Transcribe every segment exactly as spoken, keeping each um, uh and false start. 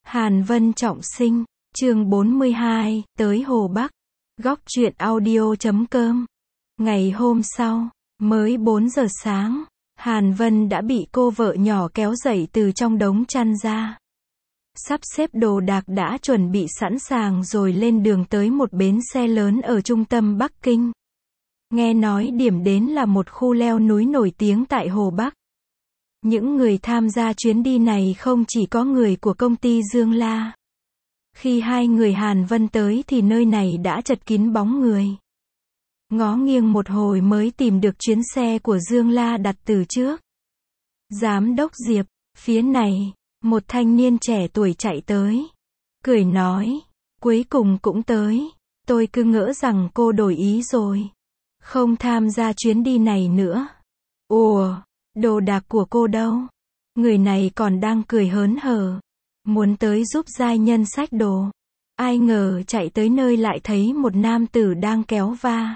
Hàn Vân trọng sinh, chương bốn mươi hai, tới Hồ Bắc. Góc truyện audio chấm com. Ngày hôm sau, mới bốn giờ sáng, Hàn Vân đã bị cô vợ nhỏ kéo dậy từ trong đống chăn ra. Sắp xếp đồ đạc đã chuẩn bị sẵn sàng rồi lên đường tới một bến xe lớn ở trung tâm Bắc Kinh. Nghe nói điểm đến là một khu leo núi nổi tiếng tại Hồ Bắc. Những người tham gia chuyến đi này không chỉ có người của công ty Dương La. Khi hai người Hàn Vân tới thì nơi này đã chật kín bóng người. Ngó nghiêng một hồi mới tìm được chuyến xe của Dương La đặt từ trước. Giám đốc Diệp, phía này, một thanh niên trẻ tuổi chạy tới. Cười nói, cuối cùng cũng tới, tôi cứ ngỡ rằng cô đổi ý rồi. Không tham gia chuyến đi này nữa. Ủa, đồ đạc của cô đâu? Người này còn đang cười hớn hở. Muốn tới giúp giai nhân xách đồ. Ai ngờ chạy tới nơi lại thấy một nam tử đang kéo va.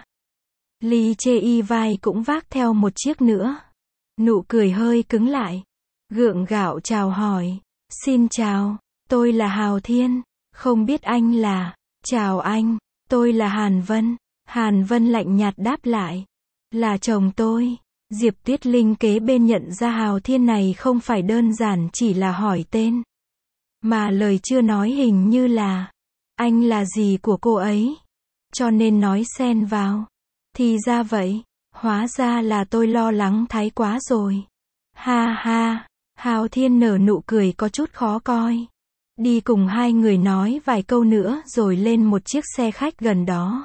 Ly chê y vai cũng vác theo một chiếc nữa. Nụ cười hơi cứng lại. Gượng gạo chào hỏi. Xin chào, tôi là Hào Thiên. Không biết anh là. Chào anh, tôi là Hàn Vân. Hàn Vân lạnh nhạt đáp lại. Là chồng tôi. Diệp Tuyết Linh kế bên nhận ra Hào Thiên này không phải đơn giản chỉ là hỏi tên. Mà lời chưa nói hình như là, anh là gì của cô ấy? Cho nên nói xen vào. Thì ra vậy, hóa ra là tôi lo lắng thái quá rồi. Ha ha, Hào Thiên nở nụ cười có chút khó coi. Đi cùng hai người nói vài câu nữa rồi lên một chiếc xe khách gần đó.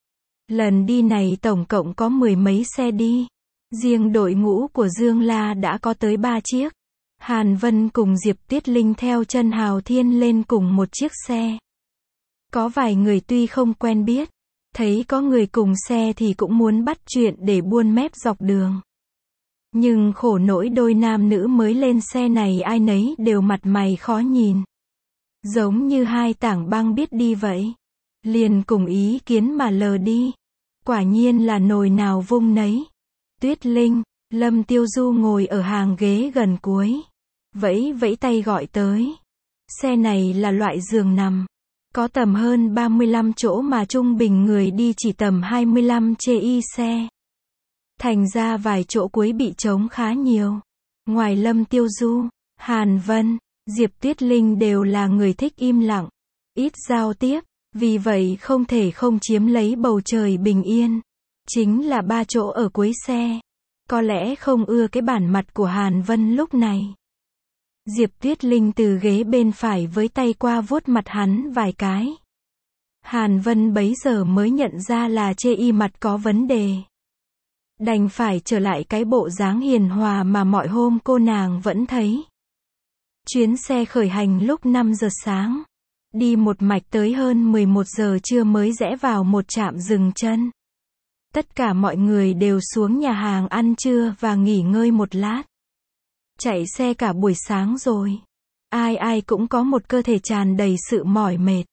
Lần đi này tổng cộng có mười mấy xe đi. Riêng đội ngũ của Dương La đã có tới ba chiếc. Hàn Vân cùng Diệp Tuyết Linh theo chân Hào Thiên lên cùng một chiếc xe. Có vài người tuy không quen biết, thấy có người cùng xe thì cũng muốn bắt chuyện để buôn mép dọc đường. Nhưng khổ nỗi đôi nam nữ mới lên xe này ai nấy đều mặt mày khó nhìn. Giống như hai tảng băng biết đi vậy. Liền cùng ý kiến mà lờ đi. Quả nhiên là nồi nào vung nấy. Tuyết Linh, Lâm Tiêu Du ngồi ở hàng ghế gần cuối. Vẫy vẫy tay gọi tới. Xe này là loại giường nằm. Có tầm hơn ba mươi lăm chỗ mà trung bình người đi chỉ tầm hai mươi lăm chê y xe. Thành ra vài chỗ cuối bị trống khá nhiều. Ngoài Lâm Tiêu Du, Hàn Vân, Diệp Tuyết Linh đều là người thích im lặng, ít giao tiếp, vì vậy không thể không chiếm lấy bầu trời bình yên. Chính là ba chỗ ở cuối xe. Có lẽ không ưa cái bản mặt của Hàn Vân lúc này. Diệp Tuyết Linh từ ghế bên phải với tay qua vuốt mặt hắn vài cái. Hàn Vân bấy giờ mới nhận ra là chê y mặt có vấn đề. Đành phải trở lại cái bộ dáng hiền hòa mà mọi hôm cô nàng vẫn thấy. Chuyến xe khởi hành lúc năm giờ sáng. Đi một mạch tới hơn mười một giờ trưa mới rẽ vào một trạm dừng chân. Tất cả mọi người đều xuống nhà hàng ăn trưa và nghỉ ngơi một lát. Chạy xe cả buổi sáng rồi. Ai ai cũng có một cơ thể tràn đầy sự mỏi mệt.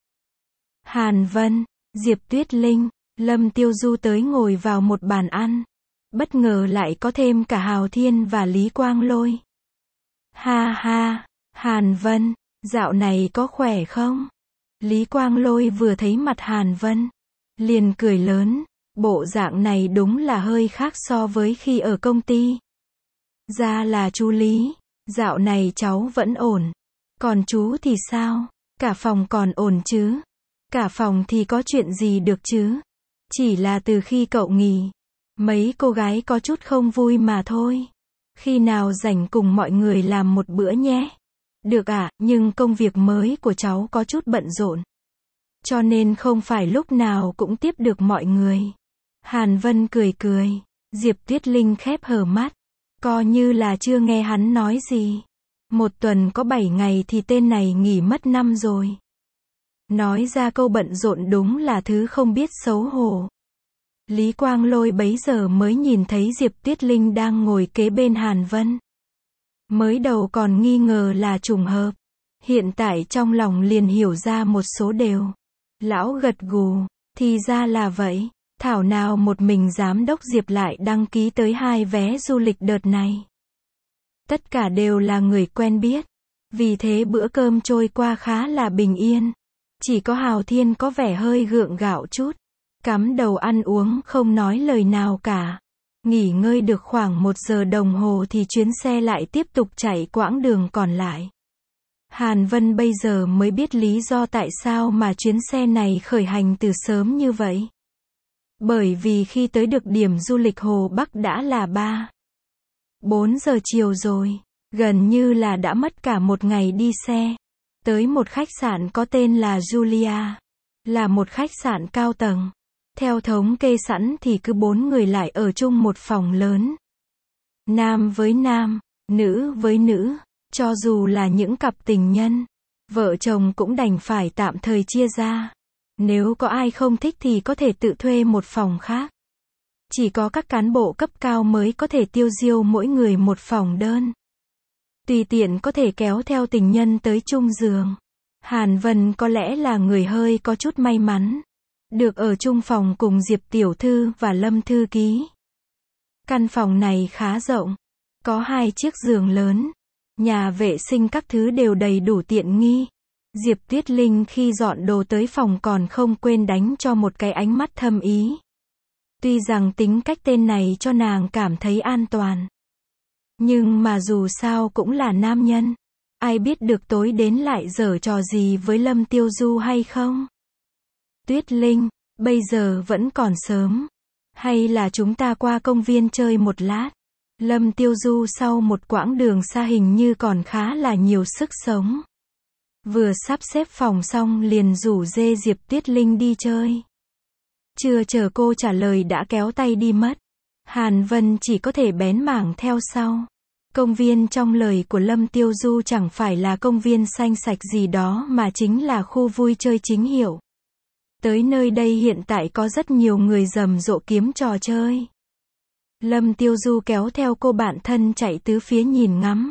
Hàn Vân, Diệp Tuyết Linh, Lâm Tiêu Du tới ngồi vào một bàn ăn. Bất ngờ lại có thêm cả Hào Thiên và Lý Quang Lôi. Ha ha, Hàn Vân, dạo này có khỏe không? Lý Quang Lôi vừa thấy mặt Hàn Vân, liền cười lớn. Bộ dạng này đúng là hơi khác so với khi ở công ty. Ra là chú Lý, dạo này cháu vẫn ổn. Còn chú thì sao? Cả phòng còn ổn chứ? Cả phòng thì có chuyện gì được chứ? Chỉ là từ khi cậu nghỉ, mấy cô gái có chút không vui mà thôi. Khi nào rảnh cùng mọi người làm một bữa nhé. Được ạ, à, nhưng công việc mới của cháu có chút bận rộn. Cho nên không phải lúc nào cũng tiếp được mọi người. Hàn Vân cười cười. Diệp Tuyết Linh khép hờ mắt. Coi như là chưa nghe hắn nói gì. Một tuần có bảy ngày thì tên này nghỉ mất năm rồi. Nói ra câu bận rộn đúng là thứ không biết xấu hổ. Lý Quang Lôi bấy giờ mới nhìn thấy Diệp Tuyết Linh đang ngồi kế bên Hàn Vân. Mới đầu còn nghi ngờ là trùng hợp. Hiện tại trong lòng liền hiểu ra một số điều. Lão gật gù. Thì ra là vậy. Thảo nào một mình giám đốc Diệp lại đăng ký tới hai vé du lịch đợt này. Tất cả đều là người quen biết. Vì thế bữa cơm trôi qua khá là bình yên. Chỉ có Hào Thiên có vẻ hơi gượng gạo chút. Cắm đầu ăn uống không nói lời nào cả. Nghỉ ngơi được khoảng một giờ đồng hồ thì chuyến xe lại tiếp tục chạy quãng đường còn lại. Hàn Vân bây giờ mới biết lý do tại sao mà chuyến xe này khởi hành từ sớm như vậy. Bởi vì khi tới được điểm du lịch Hồ Bắc đã là ba, bốn giờ chiều rồi. Gần như là đã mất cả một ngày đi xe. Tới một khách sạn có tên là Julia. Là một khách sạn cao tầng. Theo thống kê sẵn thì cứ bốn người lại ở chung một phòng lớn. Nam với nam, nữ với nữ. Cho dù là những cặp tình nhân, vợ chồng cũng đành phải tạm thời chia ra. Nếu có ai không thích thì có thể tự thuê một phòng khác. Chỉ có các cán bộ cấp cao mới có thể tiêu diêu mỗi người một phòng đơn. Tùy tiện có thể kéo theo tình nhân tới chung giường. Hàn Vân có lẽ là người hơi có chút may mắn. Được ở chung phòng cùng Diệp Tiểu Thư và Lâm Thư Ký. Căn phòng này khá rộng. Có hai chiếc giường lớn. Nhà vệ sinh các thứ đều đầy đủ tiện nghi. Diệp Tuyết Linh khi dọn đồ tới phòng còn không quên đánh cho một cái ánh mắt thâm ý. Tuy rằng tính cách tên này cho nàng cảm thấy an toàn. Nhưng mà dù sao cũng là nam nhân. Ai biết được tối đến lại giở trò gì với Lâm Tiêu Du hay không? Tuyết Linh, bây giờ vẫn còn sớm. Hay là chúng ta qua công viên chơi một lát? Lâm Tiêu Du sau một quãng đường xa hình như còn khá là nhiều sức sống. Vừa sắp xếp phòng xong liền rủ dê Diệp Tuyết Linh đi chơi. Chưa chờ cô trả lời đã kéo tay đi mất. Hàn Vân chỉ có thể bén mảng theo sau. Công viên trong lời của Lâm Tiêu Du chẳng phải là công viên xanh sạch gì đó mà chính là khu vui chơi chính hiệu. Tới nơi đây hiện tại có rất nhiều người rầm rộ kiếm trò chơi. Lâm Tiêu Du kéo theo cô bạn thân chạy tứ phía nhìn ngắm.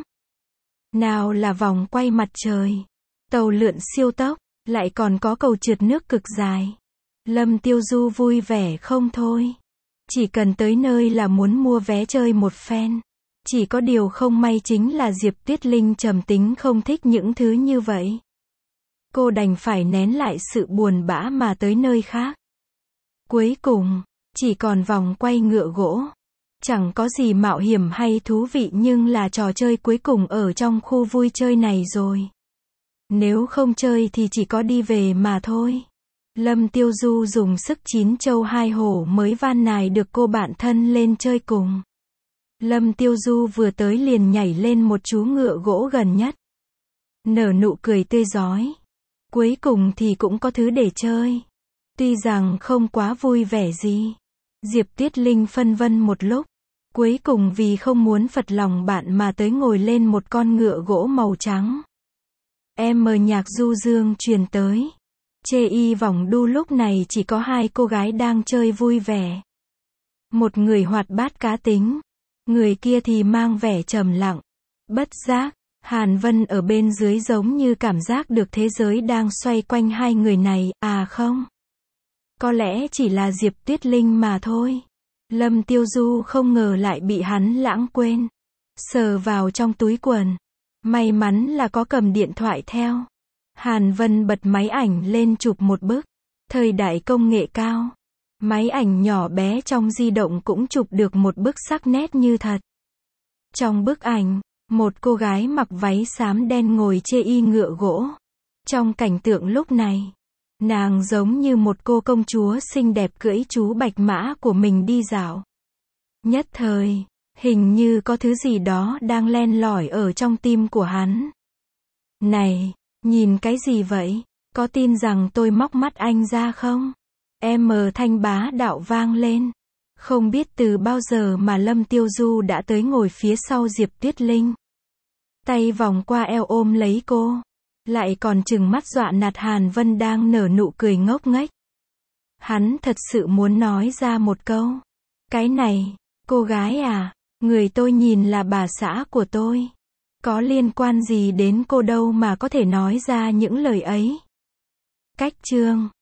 Nào là vòng quay mặt trời, tàu lượn siêu tốc, lại còn có cầu trượt nước cực dài. Lâm Tiêu Du vui vẻ không thôi. Chỉ cần tới nơi là muốn mua vé chơi một phen. Chỉ có điều không may chính là Diệp Tuyết Linh trầm tính không thích những thứ như vậy. Cô đành phải nén lại sự buồn bã mà tới nơi khác. Cuối cùng, chỉ còn vòng quay ngựa gỗ. Chẳng có gì mạo hiểm hay thú vị nhưng là trò chơi cuối cùng ở trong khu vui chơi này rồi. Nếu không chơi thì chỉ có đi về mà thôi. Lâm Tiêu Du dùng sức chín châu hai hổ mới van nài được cô bạn thân lên chơi cùng. Lâm Tiêu Du vừa tới liền nhảy lên một chú ngựa gỗ gần nhất. Nở nụ cười tươi rói. Cuối cùng thì cũng có thứ để chơi. Tuy rằng không quá vui vẻ gì. Diệp Tuyết Linh phân vân một lúc. Cuối cùng vì không muốn phật lòng bạn mà tới ngồi lên một con ngựa gỗ màu trắng. Em mờ nhạc du dương truyền tới. Chê y vòng đu lúc này chỉ có hai cô gái đang chơi vui vẻ. Một người hoạt bát cá tính. Người kia thì mang vẻ trầm lặng. Bất giác, Hàn Vân ở bên dưới giống như cảm giác được thế giới đang xoay quanh hai người này, à không. Có lẽ chỉ là Diệp Tuyết Linh mà thôi. Lâm Tiêu Du không ngờ lại bị hắn lãng quên. Sờ vào trong túi quần. May mắn là có cầm điện thoại theo. Hàn Vân bật máy ảnh lên chụp một bức. Thời đại công nghệ cao. Máy ảnh nhỏ bé trong di động cũng chụp được một bức sắc nét như thật. Trong bức ảnh, một cô gái mặc váy xám đen ngồi chê y ngựa gỗ. Trong cảnh tượng lúc này, nàng giống như một cô công chúa xinh đẹp cưỡi chú bạch mã của mình đi dạo. Nhất thời, hình như có thứ gì đó đang len lỏi ở trong tim của hắn. Này, nhìn cái gì vậy? Có tin rằng tôi móc mắt anh ra không? Em mờ thanh bá đạo vang lên. Không biết từ bao giờ mà Lâm Tiêu Du đã tới ngồi phía sau Diệp Tuyết Linh. Tay vòng qua eo ôm lấy cô. Lại còn trừng mắt dọa nạt Hàn Vân đang nở nụ cười ngốc nghếch. Hắn thật sự muốn nói ra một câu. Cái này, cô gái à, người tôi nhìn là bà xã của tôi. Có liên quan gì đến cô đâu mà có thể nói ra những lời ấy. Cách chương